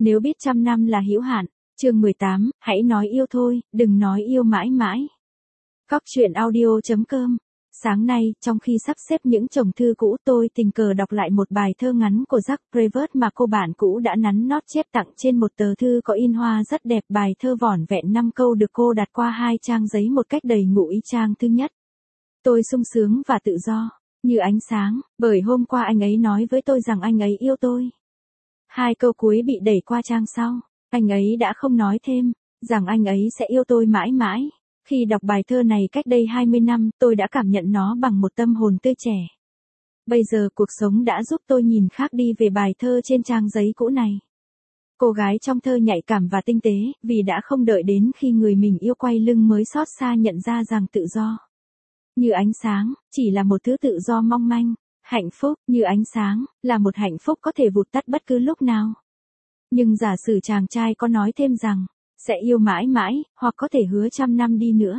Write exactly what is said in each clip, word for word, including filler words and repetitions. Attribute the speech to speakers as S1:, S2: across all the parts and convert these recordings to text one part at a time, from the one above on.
S1: Nếu biết trăm năm là hữu hạn. Chương mười tám, hãy nói yêu thôi, đừng nói yêu mãi mãi. Cóc truyện audio chấm com. Sáng nay, trong khi sắp xếp những chồng thư cũ, tôi tình cờ đọc lại một bài thơ ngắn của Jack Prévert mà cô bạn cũ đã nắn nót chép tặng trên một tờ thư có in hoa rất đẹp. Bài thơ vỏn vẹn năm câu được cô đặt qua hai trang giấy một cách đầy ngụ ý. Trang thứ nhất: tôi sung sướng và tự do, như ánh sáng, bởi hôm qua anh ấy nói với tôi rằng anh ấy yêu tôi. Hai câu cuối bị đẩy qua trang sau. Anh ấy đã không nói thêm, rằng anh ấy sẽ yêu tôi mãi mãi. Khi đọc bài thơ này cách đây hai mươi năm, tôi đã cảm nhận nó bằng một tâm hồn tươi trẻ. Bây giờ cuộc sống đã giúp tôi nhìn khác đi về bài thơ trên trang giấy cũ này. Cô gái trong thơ nhạy cảm và tinh tế, vì đã không đợi đến khi người mình yêu quay lưng mới xót xa nhận ra rằng tự do, như ánh sáng, chỉ là một thứ tự do mong manh. Hạnh phúc, như ánh sáng, là một hạnh phúc có thể vụt tắt bất cứ lúc nào. Nhưng giả sử chàng trai có nói thêm rằng, sẽ yêu mãi mãi, hoặc có thể hứa trăm năm đi nữa,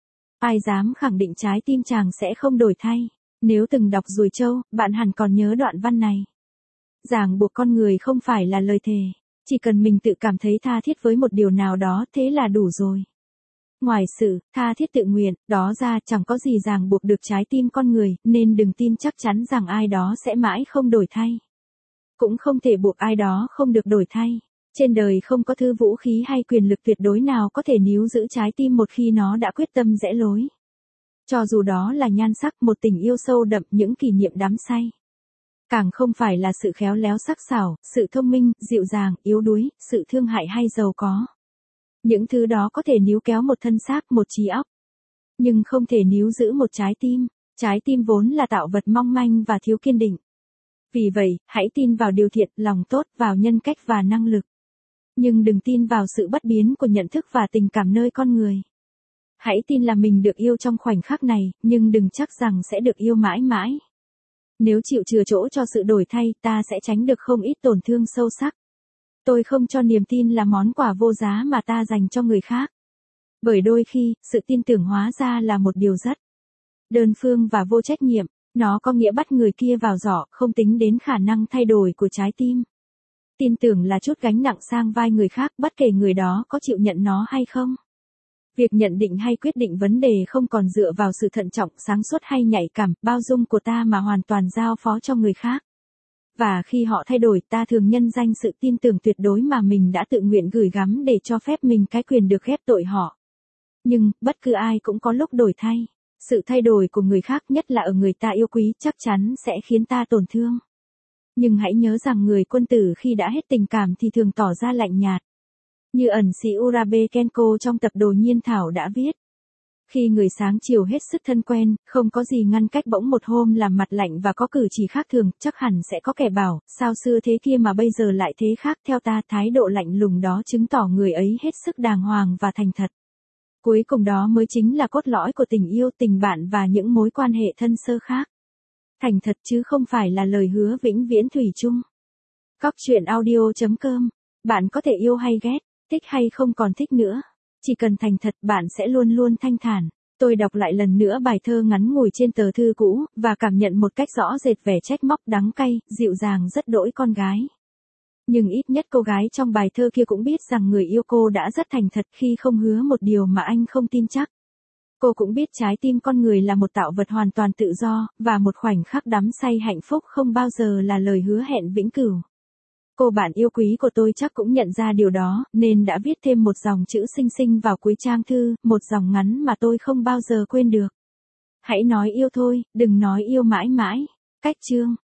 S1: ai dám khẳng định trái tim chàng sẽ không đổi thay. Nếu từng đọc Ruồi Trâu, bạn hẳn còn nhớ đoạn văn này. Ràng buộc con người không phải là lời thề, chỉ cần mình tự cảm thấy tha thiết với một điều nào đó, thế là đủ rồi. Ngoài sự tha thiết tự nguyện đó ra, chẳng có gì ràng buộc được trái tim con người, nên đừng tin chắc chắn rằng ai đó sẽ mãi không đổi thay. Cũng không thể buộc ai đó không được đổi thay. Trên đời không có thứ vũ khí hay quyền lực tuyệt đối nào có thể níu giữ trái tim một khi nó đã quyết tâm rẽ lối. Cho dù đó là nhan sắc, một tình yêu sâu đậm, những kỷ niệm đắm say. Càng không phải là sự khéo léo sắc sảo, sự thông minh, dịu dàng, yếu đuối, sự thương hại hay giàu có. Những thứ đó có thể níu kéo một thân xác, một trí óc, nhưng không thể níu giữ một trái tim. Trái tim vốn là tạo vật mong manh và thiếu kiên định. Vì vậy, hãy tin vào điều thiện, lòng tốt, vào nhân cách và năng lực. Nhưng đừng tin vào sự bất biến của nhận thức và tình cảm nơi con người. Hãy tin là mình được yêu trong khoảnh khắc này, nhưng đừng chắc rằng sẽ được yêu mãi mãi. Nếu chịu chừa chỗ cho sự đổi thay, ta sẽ tránh được không ít tổn thương sâu sắc. Tôi không cho niềm tin là món quà vô giá mà ta dành cho người khác. Bởi đôi khi, sự tin tưởng hóa ra là một điều rất đơn phương và vô trách nhiệm. Nó có nghĩa bắt người kia vào giỏ, không tính đến khả năng thay đổi của trái tim. Tin tưởng là trút gánh nặng sang vai người khác, bất kể người đó có chịu nhận nó hay không. Việc nhận định hay quyết định vấn đề không còn dựa vào sự thận trọng, sáng suốt hay nhạy cảm, bao dung của ta mà hoàn toàn giao phó cho người khác. Và khi họ thay đổi, ta thường nhân danh sự tin tưởng tuyệt đối mà mình đã tự nguyện gửi gắm để cho phép mình cái quyền được ghép tội họ. Nhưng, bất cứ ai cũng có lúc đổi thay. Sự thay đổi của người khác, nhất là ở người ta yêu quý, chắc chắn sẽ khiến ta tổn thương. Nhưng hãy nhớ rằng người quân tử khi đã hết tình cảm thì thường tỏ ra lạnh nhạt. Như ẩn sĩ Urabe Kenko trong tập Đồ Nhiên Thảo đã viết. Khi người sáng chiều hết sức thân quen, không có gì ngăn cách bỗng một hôm làm mặt lạnh và có cử chỉ khác thường, chắc hẳn sẽ có kẻ bảo, sao xưa thế kia mà bây giờ lại thế khác. Theo ta, thái độ lạnh lùng đó chứng tỏ người ấy hết sức đàng hoàng và thành thật. Cuối cùng đó mới chính là cốt lõi của tình yêu, tình bạn và những mối quan hệ thân sơ khác. Thành thật chứ không phải là lời hứa vĩnh viễn thủy chung. Cóc truyện audio chấm com. Bạn có thể yêu hay ghét, thích hay không còn thích nữa. Chỉ cần thành thật, bạn sẽ luôn luôn thanh thản. Tôi đọc lại lần nữa bài thơ ngắn ngủi trên tờ thư cũ, và cảm nhận một cách rõ rệt vẻ trách móc đắng cay, dịu dàng rất đỗi con gái. Nhưng ít nhất cô gái trong bài thơ kia cũng biết rằng người yêu cô đã rất thành thật khi không hứa một điều mà anh không tin chắc. Cô cũng biết trái tim con người là một tạo vật hoàn toàn tự do, và một khoảnh khắc đắm say hạnh phúc không bao giờ là lời hứa hẹn vĩnh cửu. Cô bạn yêu quý của tôi chắc cũng nhận ra điều đó, nên đã viết thêm một dòng chữ xinh xinh vào cuối trang thư, một dòng ngắn mà tôi không bao giờ quên được. Hãy nói yêu thôi, đừng nói yêu mãi mãi. Cách chương.